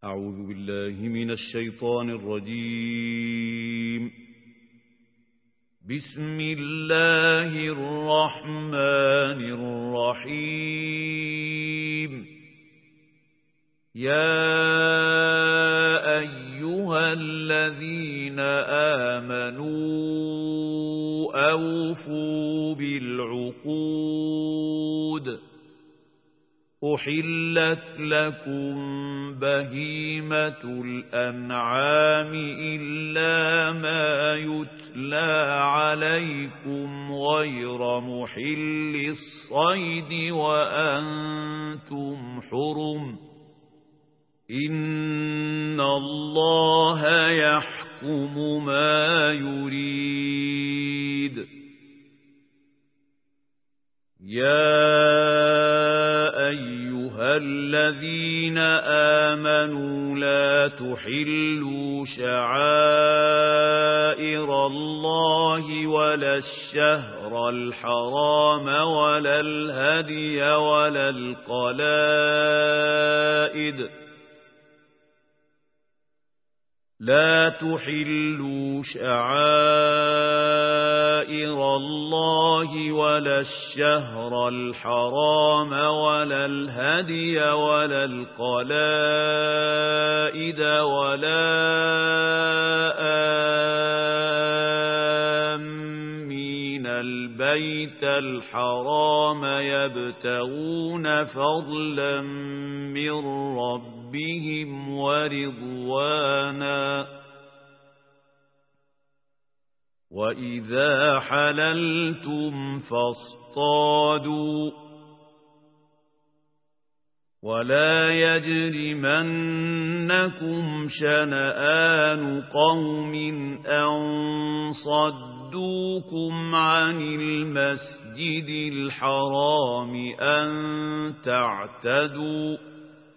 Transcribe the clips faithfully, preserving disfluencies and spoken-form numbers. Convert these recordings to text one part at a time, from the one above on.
أعوذ بالله من الشيطان الرجيم. بسم الله الرحمن الرحيم. يا أيها الذين آمنوا أوفوا بالعقود. أحلت لكم بهيمة الأنعام إلا ما يتلى عليكم غير محل الصيد وأنتم حرم. إن الله يحكم ما يريد. يا أيها الذين آمنوا لا تحلوا شعائر الله ولا الشهر الحرام ولا الهدي ولا القلائد لا تحلوا شعائر الله ولا الشهر الحرام ولا الهدي ولا القلائد ولا آمين البيت الحرام يبتغون فضلا من ربهم بهم ورضوانا. وإذا حللتم فاصطادوا ولا يجرمنكم شنآن قوم أن صدوكم عن المسجد الحرام أن تعتدوا.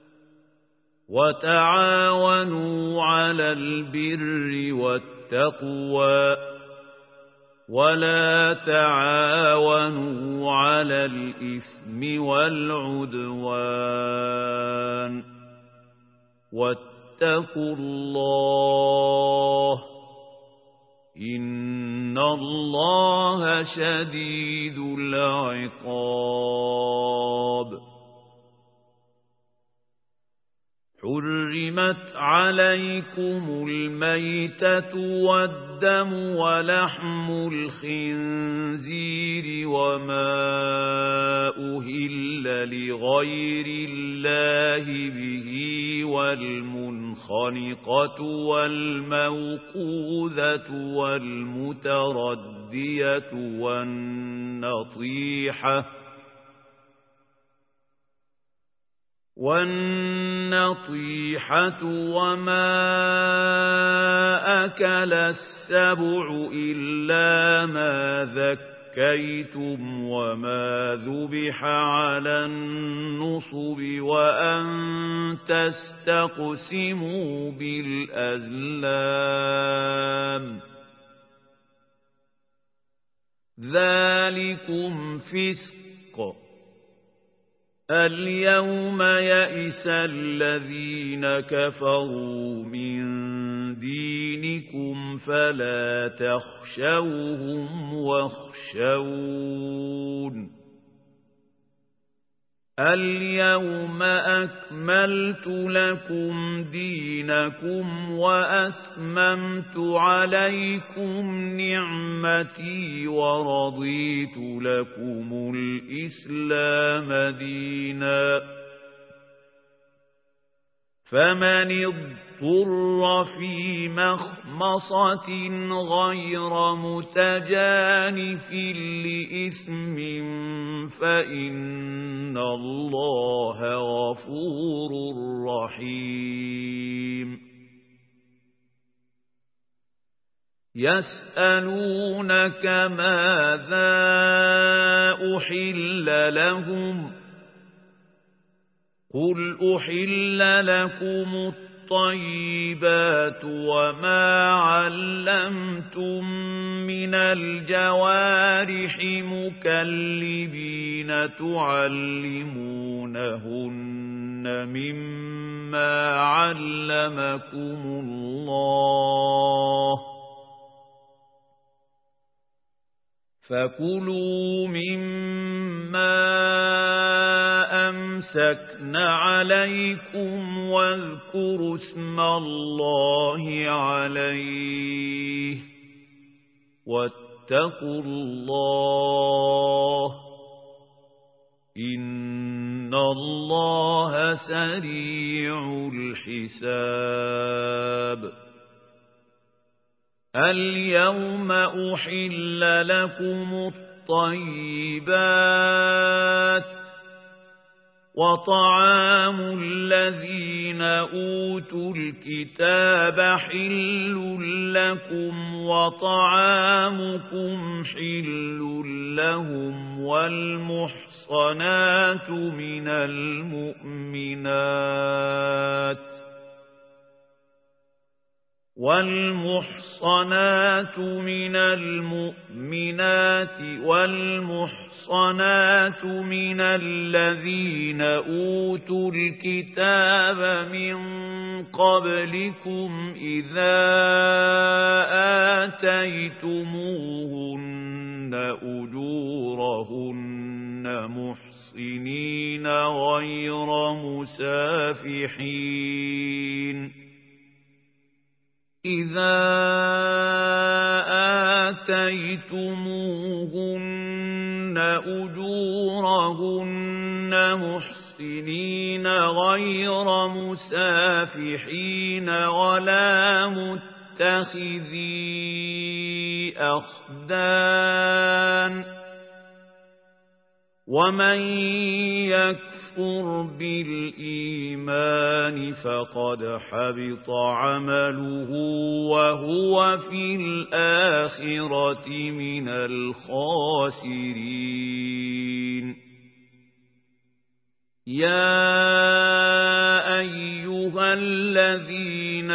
وتعاونوا على البر والتقوى ولا تعاونوا على الإثم والعدوان. واتقوا الله إن الله شديد العقاب. حرمت عليكم الميتة والدم ولحم الخنزير وما أهل لغير الله به والمنخنقة والموقوذة والمتردية والنطيحة والنطيحة وما أكل السبع إلا ما ذكيتم وما ذبح على النصب وأن تستقسموا بالأزلام. ذلكم فسق. اليوم يئس الذين كفروا من دينكم فلا تخشوهم واخشون. اليوم أكملت لكم دينكم وأتممت عليكم نعمتي ورضيت لكم الإسلام دينا. فمن اضطر في مخمصة غير متجانف لإثم فإن الله غفور رحيم. يسألونك ماذا أحل لهم قل أحل لكم الطيبات وما علمتم من الجوارح مكلبين تعلمونهن مما علمكم الله فكلوا مما أمسكن عليكم واذكروا اسم الله عليه واتقوا الله إن الله سريع الحساب اليوم أحل لكم الطيبات وطعام الذين أوتوا الكتاب حل لكم وطعامكم حل لهم والمحصنات من المؤمنات والمحصنات من المؤمنات والمحصنات من الذين أوتوا الكتاب من قبلكم إذا آتيتموهن أجورهن محصنين غير مسافحين إذا آتيتموهن أجورهن محسنين غير مسافحين ولا متخذي أخدان ومن يكفر بالإيمان فقد حبط عمله وهو في الآخرة من الخاسرين يا أيها الذين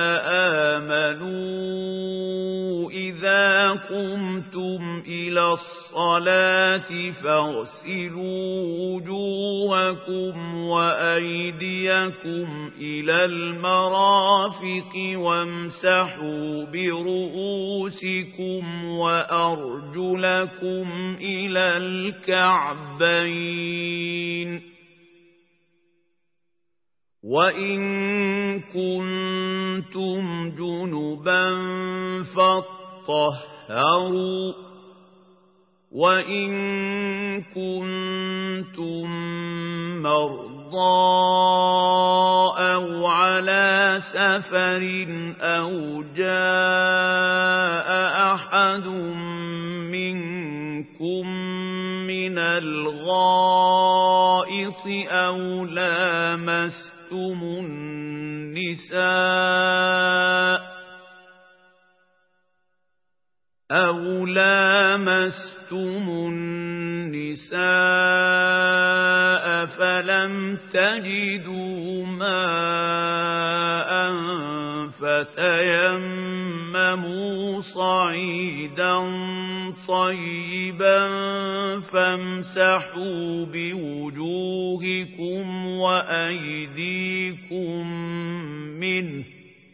آمنوا إذا قمتم إلى الصلاة فاغسلوا وجوهكم وأيديكم إلى المرافق وامسحوا برؤوسكم وأرجلكم إلى الكعبين وإن كنتم جنبا فاطهروا وإن كنتم مرضى أو على سفر أو جاء أحد منكم من الغائط أو لامستم النساء أو لامستم النساء فلم تجدوا ماء فتيمموا صعيدا طيبا فامسحوا بوجوهكم وأيديكم منه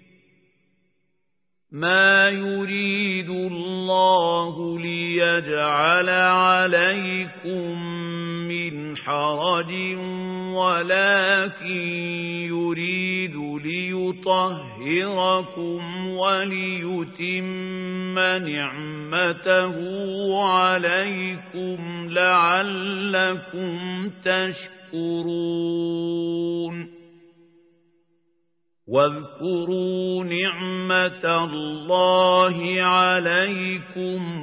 ما يريد الله ليجعل عليكم من حرج ولكن يريد ليطهركم وليتم نعمته عليكم لعلكم تشكرون واذكروا نعمة الله عليكم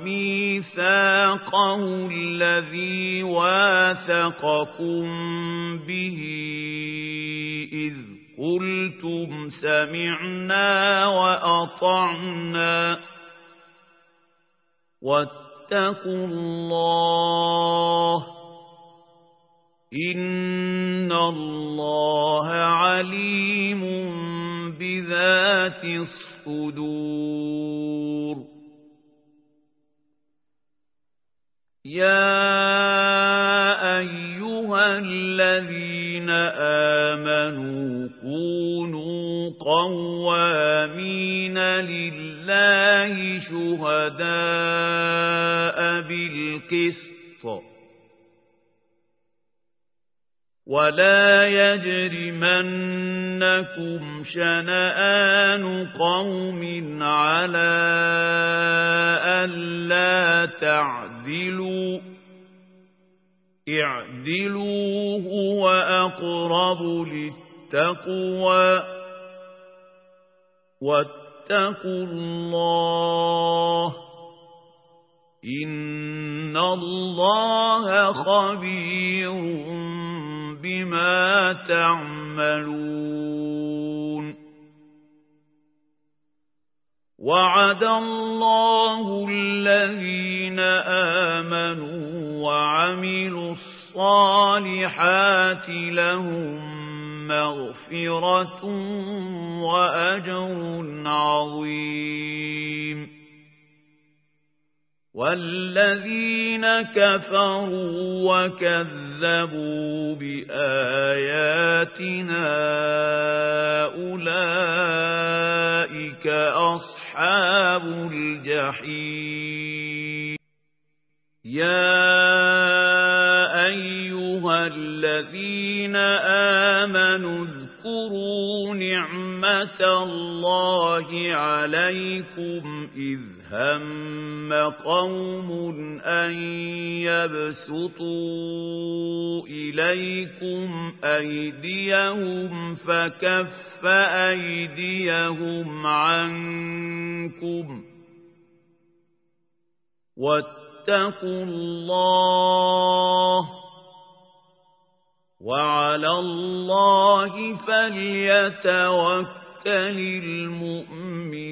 وميثاقه الذي واثقكم به إذ قلتم سمعنا وأطعنا واتقوا الله إن الله عليم ذات الصدور يا أيها الذين آمنوا كونوا قوامين لله شهداء بالقسط ولا يجرمنكم شنآن قوم على ألا تعدلوا اعدلوا هو أقرب للتقوى واتقوا الله إن الله خبير بما تعملون وعد الله الذين آمنوا وعملوا الصالحات لهم مغفرة وأجر عظيم والذين كفروا وكذبوا بآياتنا أولئك أصحاب الجحيم يا أيها الذين آمنوا اذكروا نعمة الله عليكم إذ هم قوم أن يبسطوا إليكم أيديهم فكف أيديهم عنكم واتقوا الله وعلى الله فليتوكل المؤمنون